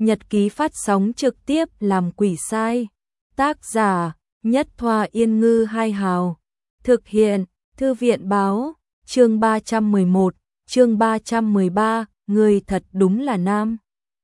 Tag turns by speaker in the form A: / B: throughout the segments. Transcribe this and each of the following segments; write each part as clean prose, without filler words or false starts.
A: Nhật ký phát sóng trực tiếp làm quỷ sai. Tác giả Nhất Thoa Yên Ngư Hai Hào. Thực hiện Thư viện Báo. Chương 311, chương 313, người thật đúng là nam.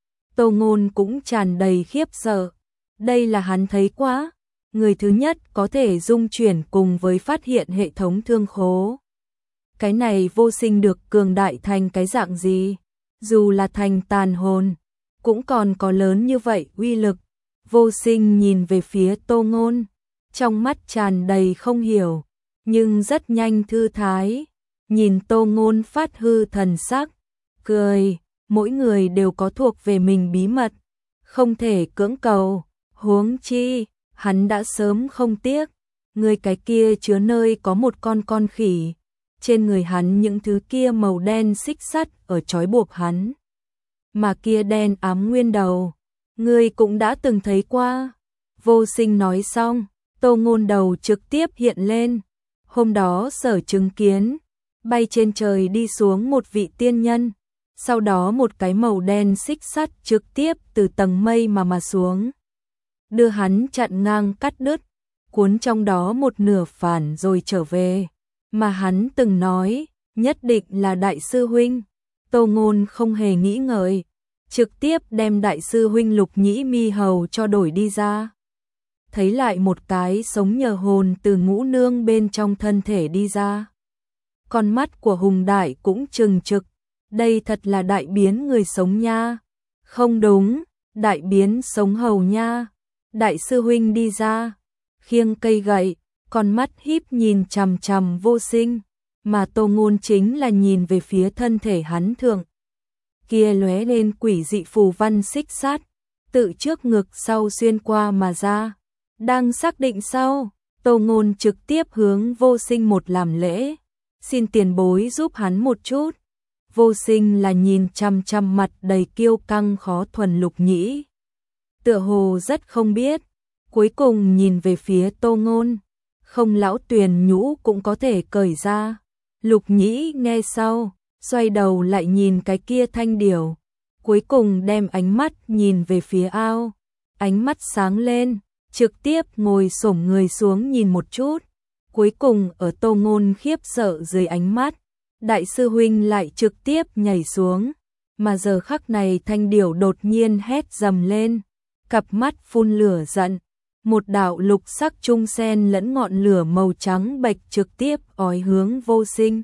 A: Tô Ngôn cũng tràn đầy khiếp sợ. Đây là hắn thấy quá. Người thứ nhất có thể dung chuyển cùng với phát hiện hệ thống thương khố. Cái này Vô Sinh được cường đại thành cái dạng gì? Dù là thành tàn hồn, cũng còn có lớn như vậy uy lực. Vô Sinh nhìn về phía Tô Ngôn, trong mắt tràn đầy không hiểu, nhưng rất nhanh thư thái. Nhìn Tô Ngôn phát hư thần sắc, cười, mỗi người đều có thuộc về mình bí mật, không thể cưỡng cầu, huống chi, hắn đã sớm không tiếc, người cái kia chứa nơi có một con khỉ, trên người hắn những thứ kia màu đen xích sắt ở trói buộc hắn. Mà kia đen ám nguyên đầu, người cũng đã từng thấy qua. Vô Sinh nói xong, Tô Ngôn đầu trực tiếp hiện lên. Hôm đó sở chứng kiến, bay trên trời đi xuống một vị tiên nhân, sau đó một cái màu đen xích sắt trực tiếp từ tầng mây mà xuống, đưa hắn chặn ngang cắt đứt, cuốn trong đó một nửa phản rồi trở về. Mà hắn từng nói, nhất định là đại sư huynh. Tô Ngôn không hề nghĩ ngợi, trực tiếp đem đại sư huynh Lục Nhĩ Mi Hầu cho đổi đi ra. Thấy lại một cái sống nhờ hồn từ Ngũ Nương bên trong thân thể đi ra. Con mắt của Hùng Đại cũng trừng trực, đây thật là đại biến người sống nha. Không đúng, đại biến sống hầu nha. Đại sư huynh đi ra, khiêng cây gậy, con mắt híp nhìn chằm chằm Vô Sinh, mà Tô Ngôn chính là nhìn về phía thân thể hắn thượng. Kia lóe lên quỷ dị phù văn xích sát, tự trước ngực sau xuyên qua mà ra. Đang xác định sau, Tô Ngôn trực tiếp hướng Vô Sinh một làm lễ, xin tiền bối giúp hắn một chút. Vô Sinh là nhìn chằm chằm mặt đầy kiêu căng khó thuần Lục Nhĩ, tựa hồ rất không biết, cuối cùng nhìn về phía Tô Ngôn, không lão Tuyền nhũ cũng có thể cởi ra. Lục Nhĩ nghe sau, xoay đầu lại nhìn cái kia thanh điểu, cuối cùng đem ánh mắt nhìn về phía ao, ánh mắt sáng lên, trực tiếp ngồi xổm người xuống nhìn một chút, cuối cùng ở Tô Ngôn khiếp sợ dưới ánh mắt, đại sư huynh lại trực tiếp nhảy xuống, mà giờ khắc này thanh điểu đột nhiên hét dầm lên, cặp mắt phun lửa giận, một đạo lục sắc trung sen lẫn ngọn lửa màu trắng bệch trực tiếp ói hướng Vô Sinh.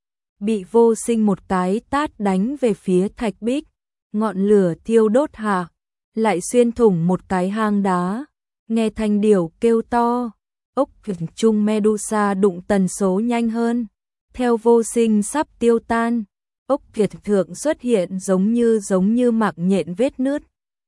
A: Bị Vô Sinh một cái tát đánh về phía thạch bích, ngọn lửa thiêu đốt hạ, lại xuyên thủng một cái hang đá. Nghe thanh điểu kêu to, ốc trung Medusa đụng tần số nhanh hơn. Theo Vô Sinh sắp tiêu tan, ốc kiệt thượng xuất hiện giống như mạng nhện vết nứt.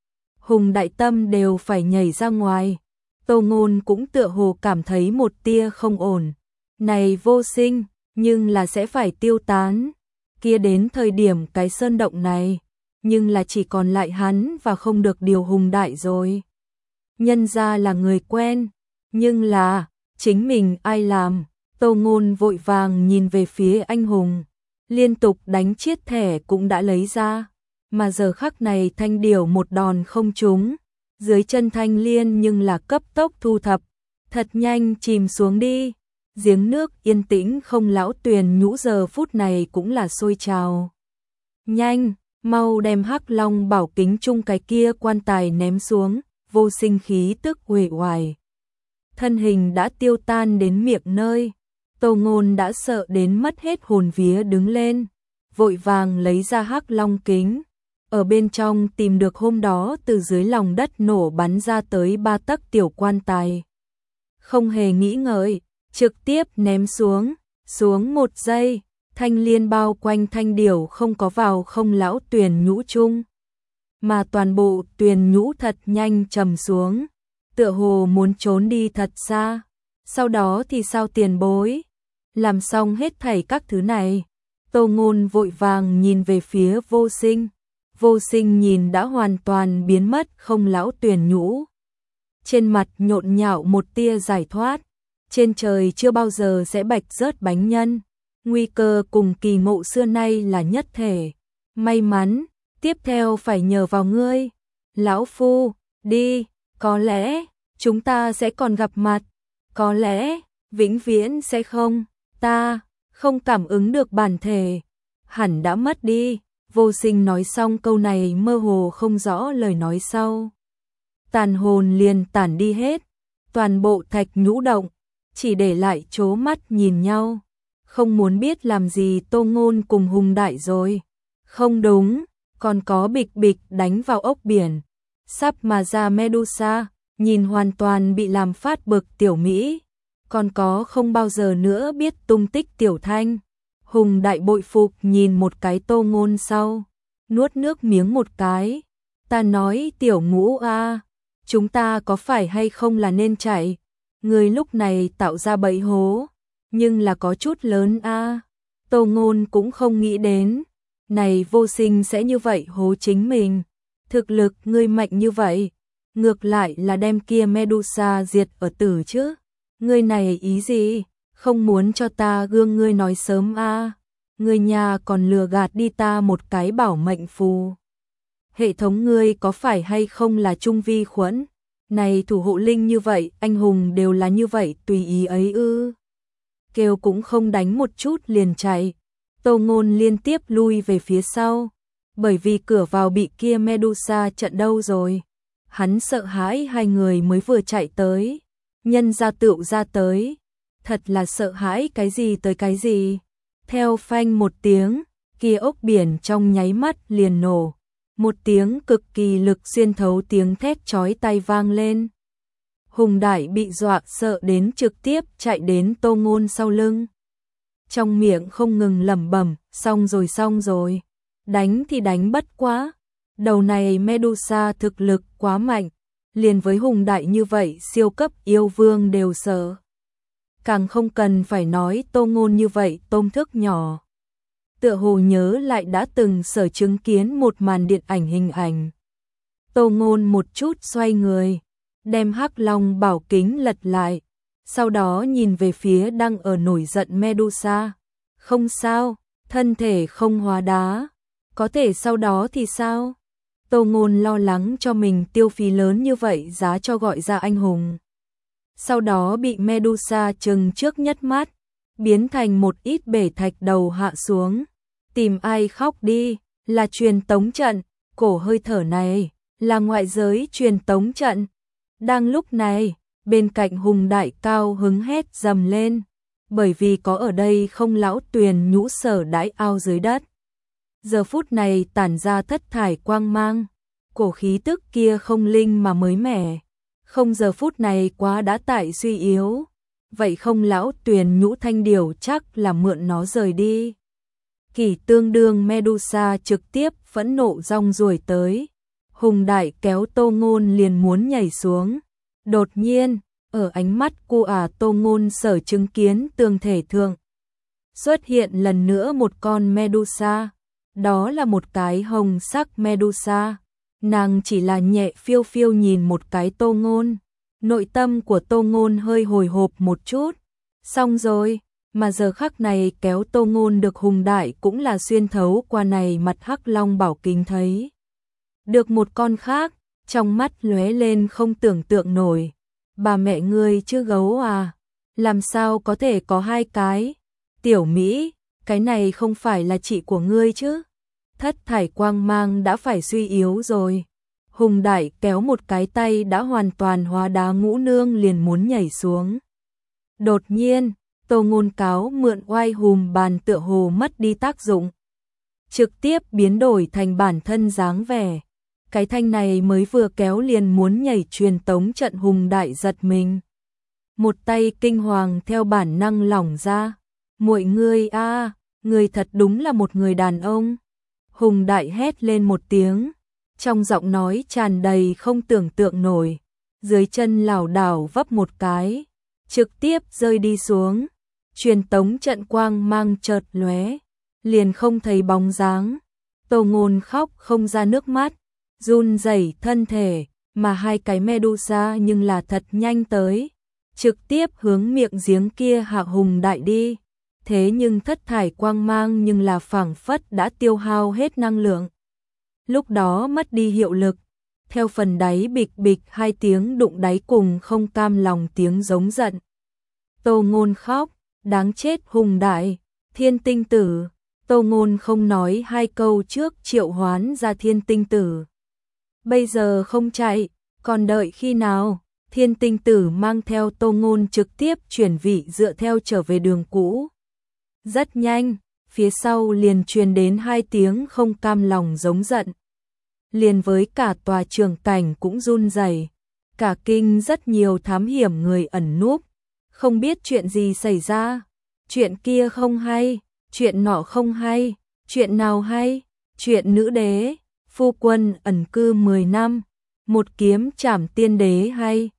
A: Hùng Đại Tâm đều phải nhảy ra ngoài. Tô Ngôn cũng tựa hồ cảm thấy một tia không ổn. Này Vô Sinh, nhưng là sẽ phải tiêu tán. Kia đến thời điểm cái sơn động này, nhưng là chỉ còn lại hắn và không được điều Hùng Đại rồi. Nhân ra là người quen, nhưng là, chính mình ai làm? Tô Ngôn vội vàng nhìn về phía anh hùng, liên tục đánh chiết thẻ cũng đã lấy ra, mà giờ khắc này thanh điểu một đòn không trúng, dưới chân thanh liên nhưng là cấp tốc thu thập, thật nhanh chìm xuống đi. Giếng nước yên tĩnh không lão Tuyền nhũ giờ phút này cũng là sôi trào. Nhanh, mau đem Hắc Long bảo kính chung cái kia quan tài ném xuống. Vô Sinh khí tức uể oải, thân hình đã tiêu tan đến miệng nơi. Tô Ngôn đã sợ đến mất hết hồn vía đứng lên, vội vàng lấy ra Hắc Long kính, ở bên trong tìm được hôm đó từ dưới lòng đất nổ bắn ra tới 3 tấc tiểu quan tài. Không hề nghĩ ngợi, trực tiếp ném xuống, một giây, thanh liên bao quanh thanh điểu không có vào không lão Tuyền nhũ chung, mà toàn bộ Tuyền nhũ thật nhanh trầm xuống, tựa hồ muốn trốn đi thật xa. Sau đó thì sao tiền bối? Làm xong hết thảy các thứ này, Tô Ngôn vội vàng nhìn về phía Vô Sinh. Vô Sinh nhìn đã hoàn toàn biến mất không lão Tuyền nhũ, trên mặt nhộn nhạo một tia giải thoát. Trên trời chưa bao giờ sẽ bạch rớt bánh nhân, nguy cơ cùng kỳ ngộ xưa nay là nhất thể. May mắn, tiếp theo phải nhờ vào ngươi. Lão Phu, đi, có lẽ, chúng ta sẽ còn gặp mặt, có lẽ, vĩnh viễn sẽ không, ta, không cảm ứng được bản thể, hẳn đã mất đi. Vô Sinh nói xong câu này mơ hồ không rõ lời nói sau. Tàn hồn liền tản đi hết, toàn bộ thạch nhũ động, chỉ để lại trố mắt nhìn nhau. Không muốn biết làm gì Tô Ngôn cùng Hùng Đại rồi. Không đúng, còn có bịch bịch đánh vào ốc biển. Sắp mà ra Medusa, nhìn hoàn toàn bị làm phát bực Tiểu Mỹ. Còn có không bao giờ nữa biết tung tích Tiểu Thanh. Hùng Đại bội phục nhìn một cái Tô Ngôn sau, nuốt nước miếng một cái. Ta nói Tiểu Ngũ a, chúng ta có phải hay không là nên chạy? Người lúc này tạo ra bẫy hố, nhưng là có chút lớn a. Tô Ngôn cũng không nghĩ đến, này Vô Sinh sẽ như vậy hố chính mình. Thực lực ngươi mạnh như vậy, ngược lại là đem kia Medusa diệt ở tử chứ. Ngươi này ý gì? Không muốn cho ta gương ngươi nói sớm a. Ngươi nhà còn lừa gạt đi ta một cái bảo mệnh phù. Hệ thống ngươi có phải hay không là trung vi khuẩn? Này thủ hộ linh như vậy, anh hùng đều là như vậy tùy ý ấy ư? Kêu cũng không đánh một chút liền chạy. Tô Ngôn liên tiếp lui về phía sau, bởi vì cửa vào bị kia Medusa chặn đâu rồi. Hắn sợ hãi hai người mới vừa chạy tới, nhân ra tựu ra tới. Thật là sợ hãi cái gì tới cái gì. Theo phanh một tiếng, kia ốc biển trong nháy mắt liền nổ. Một tiếng cực kỳ lực xuyên thấu tiếng thét chói tai vang lên. Hùng Đại bị dọa sợ đến trực tiếp chạy đến Tô Ngôn sau lưng. Trong miệng không ngừng lẩm bẩm, xong rồi, đánh thì đánh bất quá. Đầu này Medusa thực lực quá mạnh, liền với Hùng Đại như vậy siêu cấp yêu vương đều sợ. Càng không cần phải nói Tô Ngôn như vậy tôm thức nhỏ. Tựa hồ nhớ lại đã từng sở chứng kiến một màn điện ảnh hình ảnh. Tô Ngôn một chút xoay người, đem Hắc Long bảo kính lật lại, sau đó nhìn về phía đang ở nổi giận Medusa. Không sao, thân thể không hóa đá, có thể sau đó thì sao? Tô Ngôn lo lắng cho mình tiêu phí lớn như vậy giá cho gọi ra anh hùng. Sau đó bị Medusa chừng trước nhất mắt, biến thành một ít bể thạch đầu hạ xuống. Tìm ai khóc đi, là truyền tống trận, cổ hơi thở này, là ngoại giới truyền tống trận. Đang lúc này, bên cạnh Hùng Đại cao hứng hét dầm lên, bởi vì có ở đây không lão Tuyền Nhũ sở đãi ao dưới đất. Giờ phút này tản ra thất thải quang mang, cổ khí tức kia không linh mà mới mẻ. Không giờ phút này quá đã tại suy yếu, vậy không lão Tuyền Nhũ thanh điều chắc là mượn nó rời đi. Kỳ tương đương Medusa trực tiếp phẫn nộ rong ruổi tới. Hùng Đại kéo Tô Ngôn liền muốn nhảy xuống. Đột nhiên, ở ánh mắt cô Tô Ngôn sở chứng kiến tường thể thượng xuất hiện lần nữa một con Medusa. Đó là một cái hồng sắc Medusa. Nàng chỉ là nhẹ phiêu phiêu nhìn một cái Tô Ngôn. Nội tâm của Tô Ngôn hơi hồi hộp một chút. Xong rồi, mà giờ khắc này kéo Tô Ngôn được Hùng Đại cũng là xuyên thấu qua này mặt Hắc Long bảo kính thấy. Được một con khác, trong mắt lóe lên không tưởng tượng nổi. Bà mẹ ngươi chứ gấu à? Làm sao có thể có hai cái? Tiểu Mỹ, cái này không phải là chị của ngươi chứ? Thất thải quang mang đã phải suy yếu rồi. Hùng Đại kéo một cái tay đã hoàn toàn hóa đá Ngũ Nương liền muốn nhảy xuống. Đột nhiên, Tô Ngôn cáo mượn oai hùm bàn tựa hồ mất đi tác dụng. Trực tiếp biến đổi thành bản thân dáng vẻ. Cái thanh này mới vừa kéo liền muốn nhảy truyền tống trận. Hùng Đại giật mình. Một tay kinh hoàng theo bản năng lỏng ra. Muội ngươi a, ngươi thật đúng là một người đàn ông. Hùng Đại hét lên một tiếng, trong giọng nói tràn đầy không tưởng tượng nổi. Dưới chân lảo đảo vấp một cái, trực tiếp rơi đi xuống. Truyền tống trận quang mang chợt lóe, liền không thấy bóng dáng. Tô Ngôn khóc không ra nước mắt, run rẩy thân thể, mà hai cái Medusa nhưng là thật nhanh tới, trực tiếp hướng miệng giếng kia hạ Hùng Đại đi. Thế nhưng thất thải quang mang nhưng là phảng phất đã tiêu hao hết năng lượng. Lúc đó mất đi hiệu lực, theo phần đáy bịch bịch hai tiếng đụng đáy cùng không cam lòng tiếng giống giận. Tô Ngôn khóc, đáng chết hùng đại, Thiên Tinh Tử. Tô Ngôn không nói hai câu trước triệu hoán ra Thiên Tinh Tử. Bây giờ không chạy, còn đợi khi nào? Thiên Tinh Tử mang theo Tô Ngôn trực tiếp chuyển vị dựa theo trở về đường cũ. Rất nhanh, phía sau liền truyền đến hai tiếng không cam lòng giống giận. Liền với cả tòa trường cảnh cũng run rẩy, cả kinh rất nhiều thám hiểm người ẩn núp, không biết chuyện gì xảy ra, chuyện kia không hay, chuyện nọ không hay, chuyện nào hay, chuyện nữ đế, phu quân ẩn cư 10 năm, một kiếm trảm tiên đế hay,